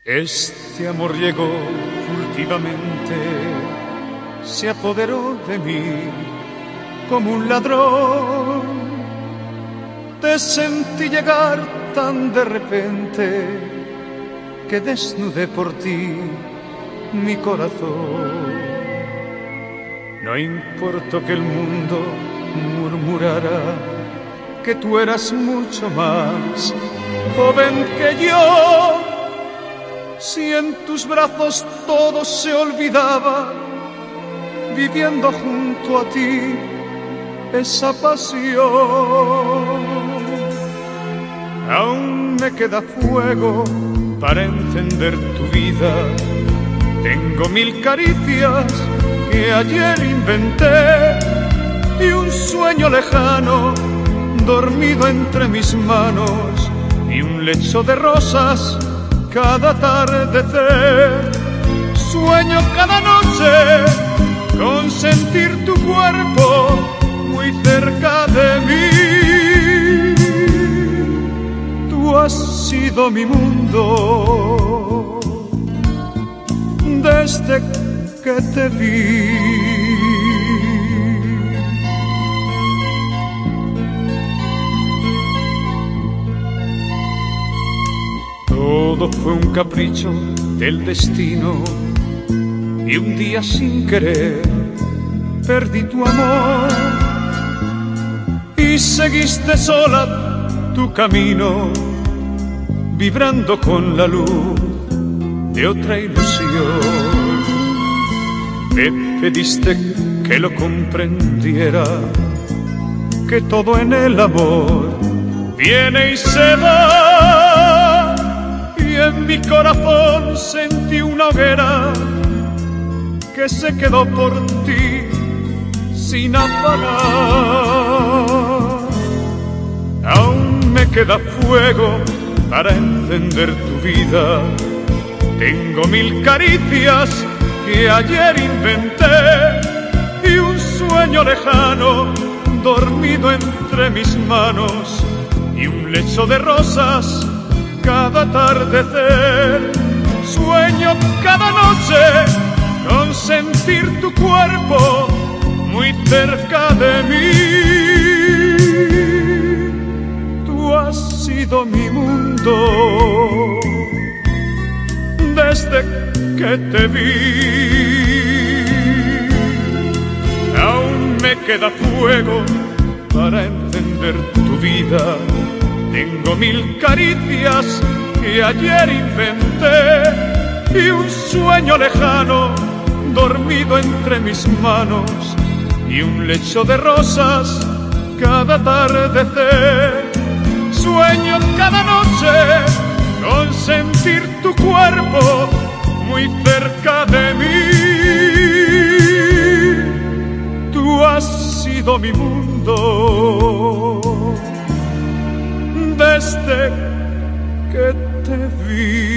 Este amor llegó furtivamente, se apoderó de mí como un ladrón. Te sentí llegar tan de repente que desnudé por ti mi corazón. No importó que el mundo murmurara que tú eras mucho más joven que yo. Si en tus brazos todo se olvidaba, viviendo junto a ti esa pasión. Aún me queda fuego para encender tu vida. Tengo 1000 caricias que ayer inventé y un sueño lejano dormido entre mis manos y un lecho de rosas cada atardecer. Sueño cada noche con sentir tu cuerpo muy cerca de mí. Tú has sido mi mundo desde que te vi. Todo fue un capricho del destino y un día sin querer perdí tu amor y seguiste sola tu camino, vibrando con la luz de otra ilusión. Me pediste que lo comprendiera, que todo en el amor viene y se va, y en mi corazón sentí una hoguera que se quedó por ti sin apagar. Aún me queda fuego para encender tu vida. Tengo 1000 caricias que ayer inventé y un sueño lejano dormido entre mis manos y un lecho de rosas cada atardecer. Sueño cada noche con sentir tu cuerpo muy cerca de mí. Tú has sido mi mundo desde que te vi. Aún me queda fuego para encender tu vida. Tengo 1000 caricias que ayer inventé y un sueño lejano dormido entre mis manos y un lecho de rosas cada atardecer. Sueño cada noche con sentir tu cuerpo muy cerca de mí. Tú has sido mi mundo desde que te vi.